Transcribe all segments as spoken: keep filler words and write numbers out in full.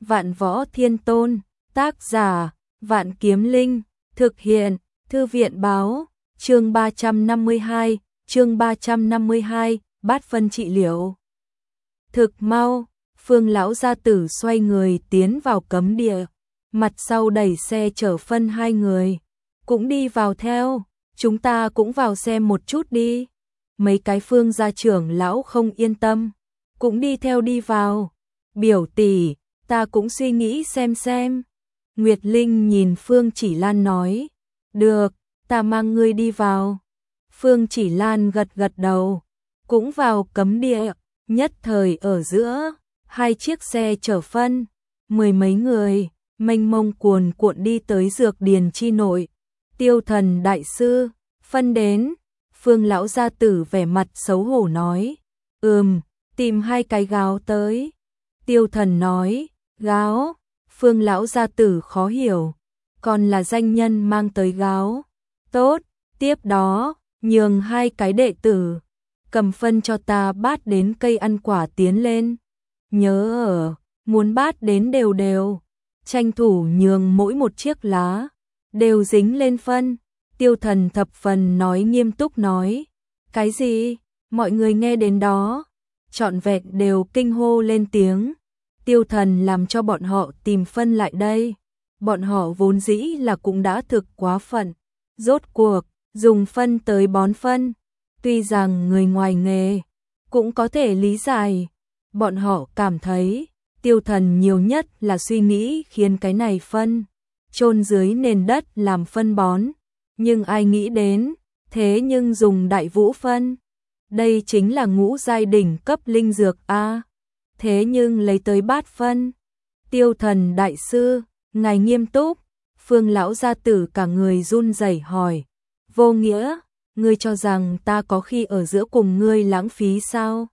Vạn Võ Thiên Tôn, tác giả, Vạn Kiếm Linh, thực hiện, Thư viện báo, chương ba trăm năm mươi hai, chương ba trăm năm mươi hai, bát phân trị liệu. Thực mau, Phương lão gia tử xoay người tiến vào cấm địa, mặt sau đẩy xe chở phân hai người, cũng đi vào theo, chúng ta cũng vào xem một chút đi. Mấy cái Phương gia trưởng lão không yên tâm, cũng đi theo đi vào. Biểu tỷ, ta cũng suy nghĩ xem xem. Nguyệt Linh nhìn Phương Chỉ Lan nói, được, ta mang ngươi đi vào. Phương Chỉ Lan gật gật đầu, cũng vào cấm địa, nhất thời ở giữa, hai chiếc xe chở phân, mười mấy người, mênh mông cuồn cuộn đi tới dược điền chi nội. Tiêu Thần đại sư, phân đến. Phương lão gia tử vẻ mặt xấu hổ nói, ừm, tìm hai cái gáo tới. Tiêu Thần nói, gáo. Phương lão gia tử khó hiểu, còn là danh nhân mang tới gáo. Tốt, tiếp đó, nhường hai cái đệ tử, cầm phân cho ta bát đến cây ăn quả tiến lên. Nhớ ở, muốn bát đến đều đều, tranh thủ nhường mỗi một chiếc lá, đều dính lên phân. Tiêu Thần thập phần nói nghiêm túc nói, cái gì, mọi người nghe đến đó, trọn vẹn đều kinh hô lên tiếng. Tiêu Thần làm cho bọn họ tìm phân lại đây, bọn họ vốn dĩ là cũng đã thực quá phận, rốt cuộc, dùng phân tới bón phân, tuy rằng người ngoài nghề, cũng có thể lý giải, bọn họ cảm thấy, Tiêu Thần nhiều nhất là suy nghĩ khiến cái này phân, chôn dưới nền đất làm phân bón, nhưng ai nghĩ đến, thế nhưng dùng đại vũ phân, đây chính là ngũ giai đỉnh cấp linh dược A. Thế nhưng lấy tới bát phân. Tiêu Thần đại sư, ngài nghiêm túc. Phương lão gia tử cả người run rẩy hỏi, vô nghĩa, ngươi cho rằng ta có khi ở giữa cùng ngươi lãng phí sao?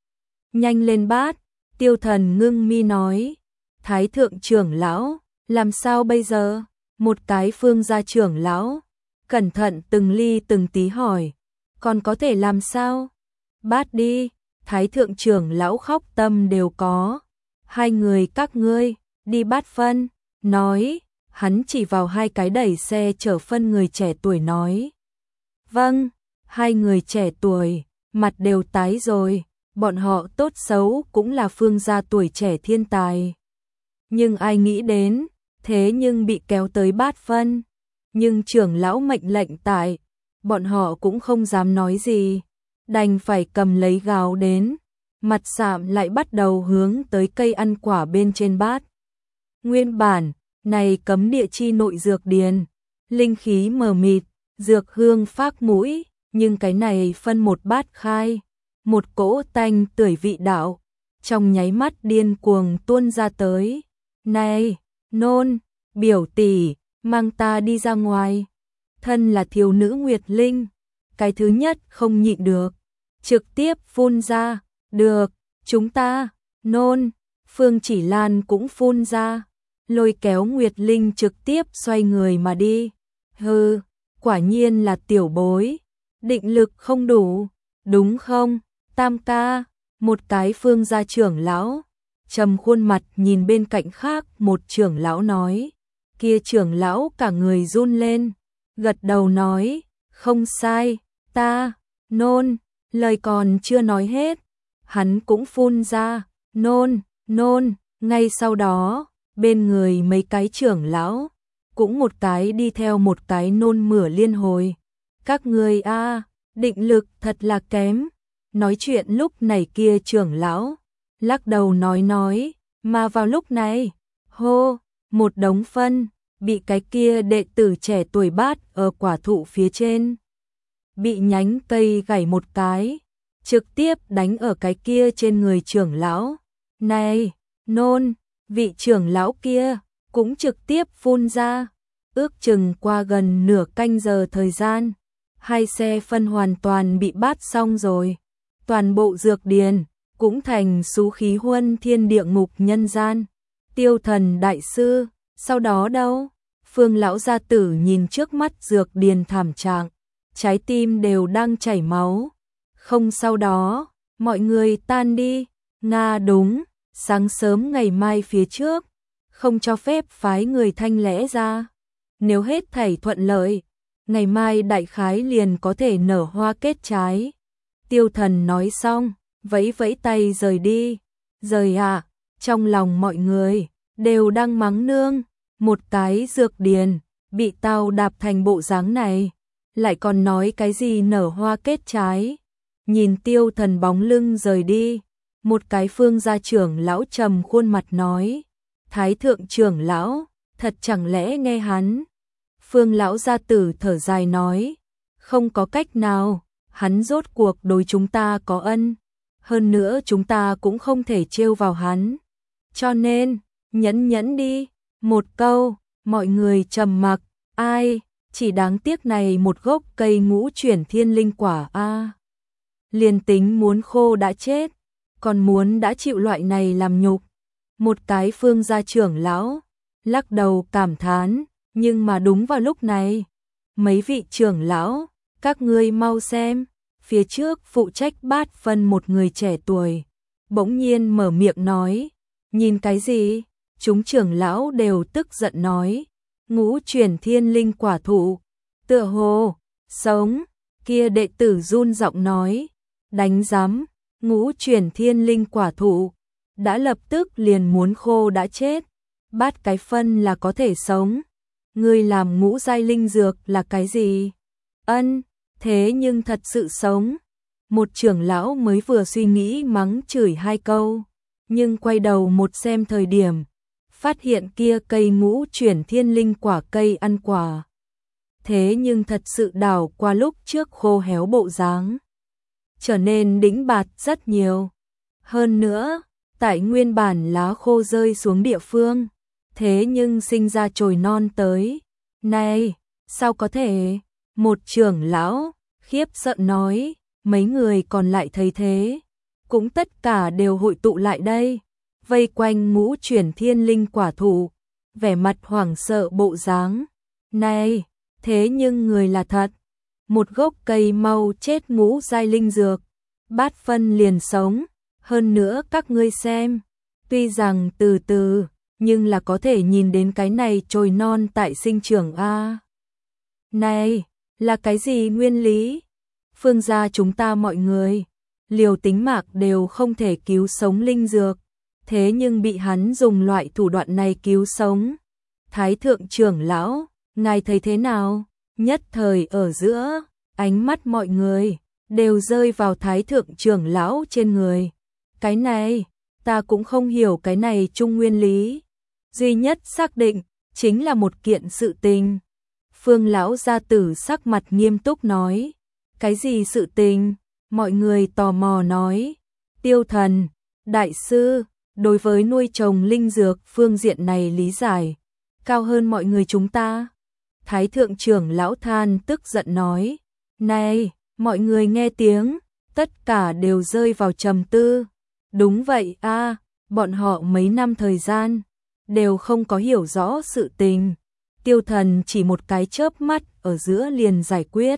Nhanh lên bát. Tiêu Thần ngưng mi nói, Thái thượng trưởng lão, làm sao bây giờ? Một cái Phương gia trưởng lão, cẩn thận từng ly từng tí hỏi, còn có thể làm sao? Bát đi. Thái thượng trưởng lão khóc tâm đều có. Hai người các ngươi, đi bát phân. Nói, hắn chỉ vào hai cái đẩy xe chở phân người trẻ tuổi nói. Vâng, hai người trẻ tuổi, mặt đều tái rồi. Bọn họ tốt xấu cũng là Phương gia tuổi trẻ thiên tài. Nhưng ai nghĩ đến, thế nhưng bị kéo tới bát phân. Nhưng trưởng lão mệnh lệnh tại, bọn họ cũng không dám nói gì. Đành phải cầm lấy gáo đến, mặt sạm lại bắt đầu hướng tới cây ăn quả bên trên bát. Nguyên bản, này cấm địa chi nội dược điền, linh khí mờ mịt, dược hương phác mũi, nhưng cái này phân một bát khai, một cỗ tanh tưởi vị đạo, trong nháy mắt điên cuồng tuôn ra tới. Này, nôn, biểu tỷ, mang ta đi ra ngoài. Thân là thiếu nữ Nguyệt Linh, cái thứ nhất không nhịn được, trực tiếp phun ra, được, chúng ta, nôn. Phương Chỉ Lan cũng phun ra, lôi kéo Nguyệt Linh trực tiếp xoay người mà đi. Hừ, quả nhiên là tiểu bối, định lực không đủ, đúng không, Tam ca? Một cái Phương gia trưởng lão, trầm khuôn mặt nhìn bên cạnh khác một trưởng lão nói, kia trưởng lão cả người run lên, gật đầu nói, không sai, ta, nôn. Lời còn chưa nói hết, hắn cũng phun ra, nôn, nôn. Ngay sau đó, bên người mấy cái trưởng lão, cũng một cái đi theo một cái nôn mửa liên hồi. Các người a, định lực thật là kém. Nói chuyện lúc này kia trưởng lão, lắc đầu nói nói, mà vào lúc này, hô, một đống phân, bị cái kia đệ tử trẻ tuổi bát ở quả thụ phía trên. Bị nhánh cây gãy một cái, trực tiếp đánh ở cái kia trên người trưởng lão. Này, nôn, vị trưởng lão kia, cũng trực tiếp phun ra. Ước chừng qua gần nửa canh giờ thời gian, hai xe phân hoàn toàn bị bát xong rồi. Toàn bộ dược điền, cũng thành xú khí huân thiên địa ngục nhân gian. Tiêu Thần đại sư, sau đó đâu? Phương lão gia tử nhìn trước mắt dược điền thảm trạng, trái tim đều đang chảy máu. Không sau đó, mọi người tan đi. Nga đúng, sáng sớm ngày mai phía trước, không cho phép phái người thanh lẽ ra. Nếu hết thảy thuận lợi, ngày mai đại khái liền có thể nở hoa kết trái. Tiêu Thần nói xong, vẫy vẫy tay rời đi. Rời à, trong lòng mọi người đều đang mắng nương, một cái dược điền, bị tao đạp thành bộ dáng này, lại còn nói cái gì nở hoa kết trái. Nhìn Tiêu Thần bóng lưng rời đi, một cái Phương gia trưởng lão trầm khuôn mặt nói, Thái thượng trưởng lão, thật chẳng lẽ nghe hắn. Phương lão gia tử thở dài nói, không có cách nào, hắn rốt cuộc đối chúng ta có ân, hơn nữa chúng ta cũng không thể trêu vào hắn. Cho nên, nhẫn nhẫn đi, một câu, mọi người trầm mặc, ai, chỉ đáng tiếc này một gốc cây ngũ chuyển thiên linh quả a. À. Liền tính muốn khô đã chết, còn muốn đã chịu loại này làm nhục. Một cái Phương gia trưởng lão lắc đầu cảm thán, nhưng mà đúng vào lúc này, mấy vị trưởng lão, các ngươi mau xem, phía trước phụ trách bát phân một người trẻ tuổi, bỗng nhiên mở miệng nói, nhìn cái gì? Chúng trưởng lão đều tức giận nói, ngũ chuyển thiên linh quả thụ, tựa hồ, sống, kia đệ tử run giọng nói, đánh giám, ngũ chuyển thiên linh quả thụ, đã lập tức liền muốn khô đã chết, bát cái phân là có thể sống. Ngươi làm ngũ giai linh dược là cái gì? Ân, thế nhưng thật sự sống. Một trưởng lão mới vừa suy nghĩ mắng chửi hai câu, nhưng quay đầu một xem thời điểm, phát hiện kia cây ngũ chuyển thiên linh quả cây ăn quả. Thế nhưng thật sự đảo qua lúc trước khô héo bộ dáng, trở nên đĩnh bạt rất nhiều. Hơn nữa, tại nguyên bản lá khô rơi xuống địa phương, thế nhưng sinh ra chồi non tới. Này, sao có thể? Một trưởng lão khiếp sợ nói, mấy người còn lại thấy thế, cũng tất cả đều hội tụ lại đây, vây quanh ngũ chuyển thiên linh quả thụ, vẻ mặt hoảng sợ bộ dáng. Này, thế nhưng người là thật, một gốc cây mau chết ngũ giai linh dược, bát phân liền sống, hơn nữa các ngươi xem, tuy rằng từ từ, nhưng là có thể nhìn đến cái này chồi non tại sinh trưởng a. Này, là cái gì nguyên lý? Phương gia chúng ta mọi người, liều tính mạng đều không thể cứu sống linh dược, thế nhưng bị hắn dùng loại thủ đoạn này cứu sống. Thái thượng trưởng lão, ngài thấy thế nào? Nhất thời ở giữa, ánh mắt mọi người đều rơi vào Thái thượng trưởng lão trên người. Cái này, ta cũng không hiểu cái này trung nguyên lý. Duy nhất xác định, chính là một kiện sự tình. Phương lão gia tử sắc mặt nghiêm túc nói. Cái gì sự tình? Mọi người tò mò nói. Tiêu Thần, đại sư, đối với nuôi trồng linh dược phương diện này lý giải, cao hơn mọi người chúng ta. Thái thượng trưởng lão than tức giận nói. Này, mọi người nghe tiếng, tất cả đều rơi vào trầm tư. Đúng vậy a, bọn họ mấy năm thời gian đều không có hiểu rõ sự tình. Tiêu Thần chỉ một cái chớp mắt ở giữa liền giải quyết.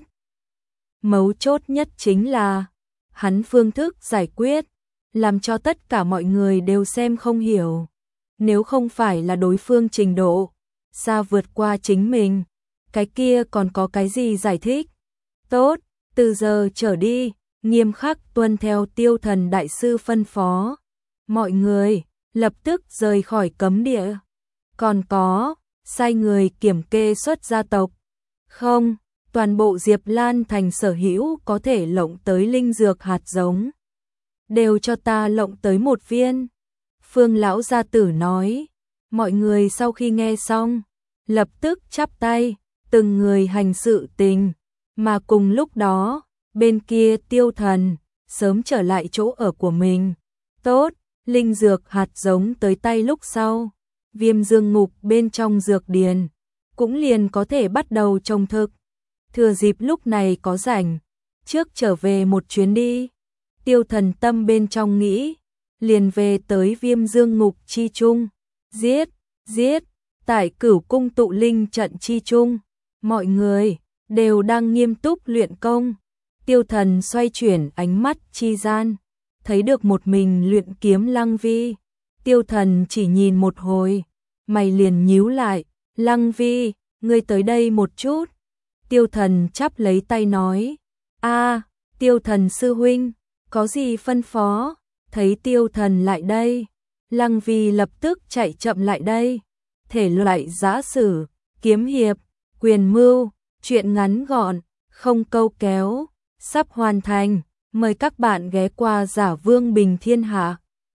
Mấu chốt nhất chính là hắn phương thức giải quyết, làm cho tất cả mọi người đều xem không hiểu. Nếu không phải là đối phương trình độ xa vượt qua chính mình, cái kia còn có cái gì giải thích. Tốt, từ giờ trở đi, nghiêm khắc tuân theo Tiêu Thần đại sư phân phó. Mọi người lập tức rời khỏi cấm địa. Còn có, sai người kiểm kê xuất gia tộc. Không, toàn bộ Diệp Lan thành sở hữu có thể lộng tới linh dược hạt giống, đều cho ta lộng tới một viên. Phương lão gia tử nói. Mọi người sau khi nghe xong, lập tức chắp tay, từng người hành sự tình. Mà cùng lúc đó, bên kia Tiêu Thần sớm trở lại chỗ ở của mình. Tốt, linh dược hạt giống tới tay lúc sau, Viêm Dương Ngục bên trong dược điền cũng liền có thể bắt đầu trồng thực. Thừa dịp lúc này có rảnh, trước trở về một chuyến đi. Tiêu Thần tâm bên trong nghĩ, liền về tới Viêm Dương Ngục chi trung, giết, giết, tại Cửu Cung tụ linh trận chi trung, mọi người đều đang nghiêm túc luyện công. Tiêu Thần xoay chuyển ánh mắt chi gian, thấy được một mình luyện kiếm Lăng Vi. Tiêu Thần chỉ nhìn một hồi, mày liền nhíu lại, Lăng Vi, ngươi tới đây một chút. Tiêu Thần chắp lấy tay nói, a Tiêu Thần sư huynh, có gì phân phó? Thấy Tiêu Thần lại đây, Lăng Vi lập tức chạy chậm lại đây. Thể loại giã sử, kiếm hiệp, quyền mưu, truyện ngắn gọn, không câu kéo, sắp hoàn thành. Mời các bạn ghé qua Giả Vương Bình Thiên Hạ.